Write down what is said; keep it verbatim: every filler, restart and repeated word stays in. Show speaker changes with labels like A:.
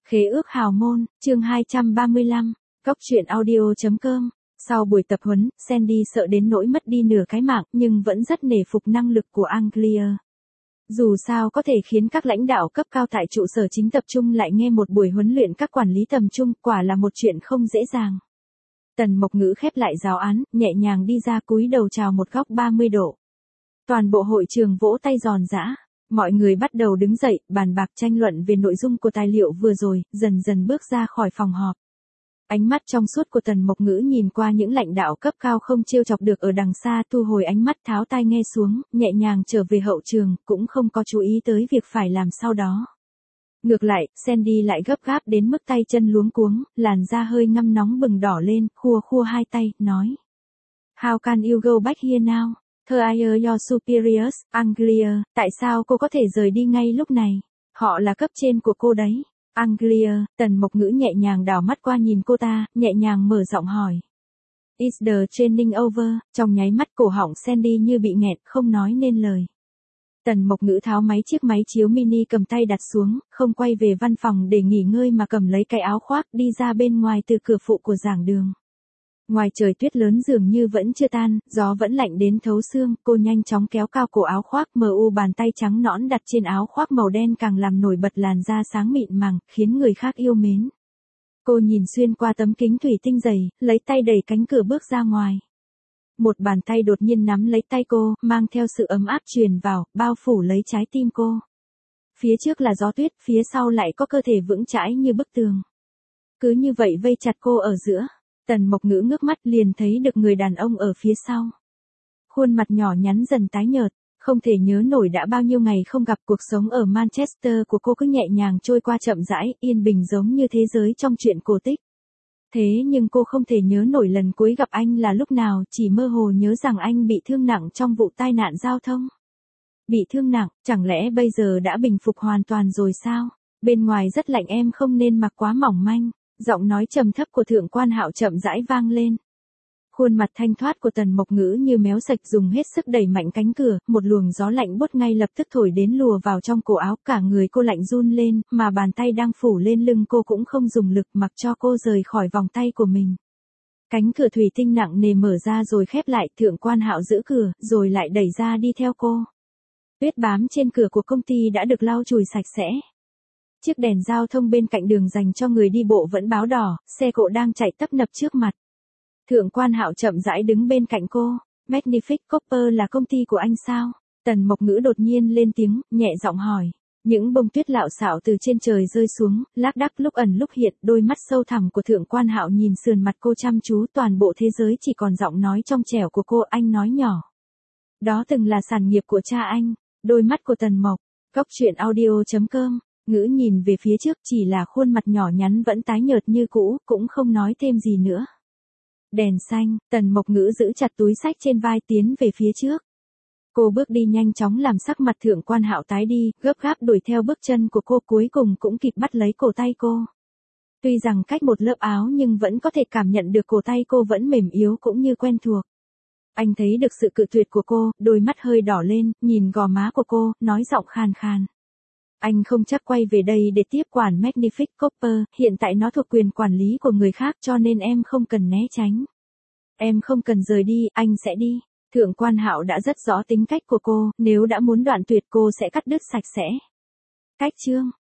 A: Khế ước hào môn, chương hai trăm ba mươi lăm, Cốc truyện audio chấm com. Sau buổi tập huấn, Sandy sợ đến nỗi mất đi nửa cái mạng nhưng vẫn rất nể phục năng lực của Anglia. Dù sao có thể khiến các lãnh đạo cấp cao tại trụ sở chính tập trung lại nghe một buổi huấn luyện các quản lý tầm trung, quả là một chuyện không dễ dàng. Tần Mộc Ngữ khép lại giáo án, nhẹ nhàng đi ra cúi đầu chào một góc ba mươi độ. Toàn bộ hội trường vỗ tay giòn giã. Mọi người bắt đầu đứng dậy, bàn bạc tranh luận về nội dung của tài liệu vừa rồi, dần dần bước ra khỏi phòng họp. Ánh mắt trong suốt của Tần Mộc Ngữ nhìn qua những lãnh đạo cấp cao không trêu chọc được ở đằng xa, thu hồi ánh mắt tháo tai nghe xuống, nhẹ nhàng trở về hậu trường, cũng không có chú ý tới việc phải làm sau đó. Ngược lại, Sandy lại gấp gáp đến mức tay chân luống cuống, làn da hơi ngăm nóng bừng đỏ lên, khua khua hai tay, nói. How can you go back here now? Hire your superiors, Anglia, tại sao cô có thể rời đi ngay lúc này? Họ là cấp trên của cô đấy. Anglia, Tần Mộc Ngữ nhẹ nhàng đảo mắt qua nhìn cô ta, nhẹ nhàng mở giọng hỏi. Is the training over? Trong nháy mắt cổ họng Sandy như bị nghẹt, không nói nên lời. Tần Mộc Ngữ tháo máy chiếc máy chiếu mini cầm tay đặt xuống, không quay về văn phòng để nghỉ ngơi mà cầm lấy cái áo khoác đi ra bên ngoài từ cửa phụ của giảng đường. Ngoài trời tuyết lớn dường như vẫn chưa tan, gió vẫn lạnh đến thấu xương, cô nhanh chóng kéo cao cổ áo khoác, mờ u bàn tay trắng nõn đặt trên áo khoác màu đen càng làm nổi bật làn da sáng mịn màng, khiến người khác yêu mến. Cô nhìn xuyên qua tấm kính thủy tinh dày, lấy tay đẩy cánh cửa bước ra ngoài. Một bàn tay đột nhiên nắm lấy tay cô, mang theo sự ấm áp truyền vào, bao phủ lấy trái tim cô. Phía trước là gió tuyết, phía sau lại có cơ thể vững chãi như bức tường. Cứ như vậy vây chặt cô ở giữa. Tần Mộc Ngữ ngước mắt liền thấy được người đàn ông ở phía sau. Khuôn mặt nhỏ nhắn dần tái nhợt, không thể nhớ nổi đã bao nhiêu ngày không gặp. Cuộc sống ở Manchester của cô cứ nhẹ nhàng trôi qua chậm rãi, yên bình giống như thế giới trong truyện cổ tích. Thế nhưng cô không thể nhớ nổi lần cuối gặp anh là lúc nào, chỉ mơ hồ nhớ rằng anh bị thương nặng trong vụ tai nạn giao thông. Bị thương nặng, chẳng lẽ bây giờ đã bình phục hoàn toàn rồi sao? Bên ngoài rất lạnh, em không nên mặc quá mỏng manh. Giọng nói trầm thấp của Thượng Quan Hạo chậm rãi vang lên. Khuôn mặt thanh thoát của Tần Mộc Ngữ như méo sạch, dùng hết sức đẩy mạnh cánh cửa, một luồng gió lạnh buốt ngay lập tức thổi đến lùa vào trong cổ áo, cả người cô lạnh run lên, mà bàn tay đang phủ lên lưng cô cũng không dùng lực, mặc cho cô rời khỏi vòng tay của mình. Cánh cửa thủy tinh nặng nề mở ra rồi khép lại, Thượng Quan Hạo giữ cửa, rồi lại đẩy ra đi theo cô. Tuyết bám trên cửa của công ty đã được lau chùi sạch sẽ. Chiếc đèn giao thông bên cạnh đường dành cho người đi bộ vẫn báo đỏ, xe cộ đang chạy tấp nập trước mặt. Thượng Quan Hạo chậm rãi đứng bên cạnh cô. Magnific Copper là công ty của anh sao? Tần Mộc Ngữ đột nhiên lên tiếng, nhẹ giọng hỏi. Những bông tuyết lạo xạo từ trên trời rơi xuống, lác đác lúc ẩn lúc hiện, đôi mắt sâu thẳm của Thượng Quan Hạo nhìn sườn mặt cô chăm chú, toàn bộ thế giới chỉ còn giọng nói trong trẻo của cô. Anh nói nhỏ. Đó từng là sản nghiệp của cha anh. Đôi mắt của Tần Mộc. Cốc truyện audio chấm com. Ngữ nhìn về phía trước, chỉ là khuôn mặt nhỏ nhắn vẫn tái nhợt như cũ, cũng không nói thêm gì nữa. Đèn xanh, Tần Mộc Ngữ giữ chặt túi xách trên vai tiến về phía trước. Cô bước đi nhanh chóng làm sắc mặt Thượng Quan Hạo tái đi, gấp gáp đuổi theo bước chân của cô, cuối cùng cũng kịp bắt lấy cổ tay cô. Tuy rằng cách một lớp áo nhưng vẫn có thể cảm nhận được cổ tay cô vẫn mềm yếu cũng như quen thuộc. Anh thấy được sự cự tuyệt của cô, đôi mắt hơi đỏ lên, nhìn gò má của cô, nói giọng khàn khàn. Anh không chắc quay về đây để tiếp quản Magnific Copper, hiện tại nó thuộc quyền quản lý của người khác cho nên em không cần né tránh. Em không cần rời đi, anh sẽ đi. Thượng Quan Hạo đã rất rõ tính cách của cô, nếu đã muốn đoạn tuyệt cô sẽ cắt đứt sạch sẽ. Cách chương,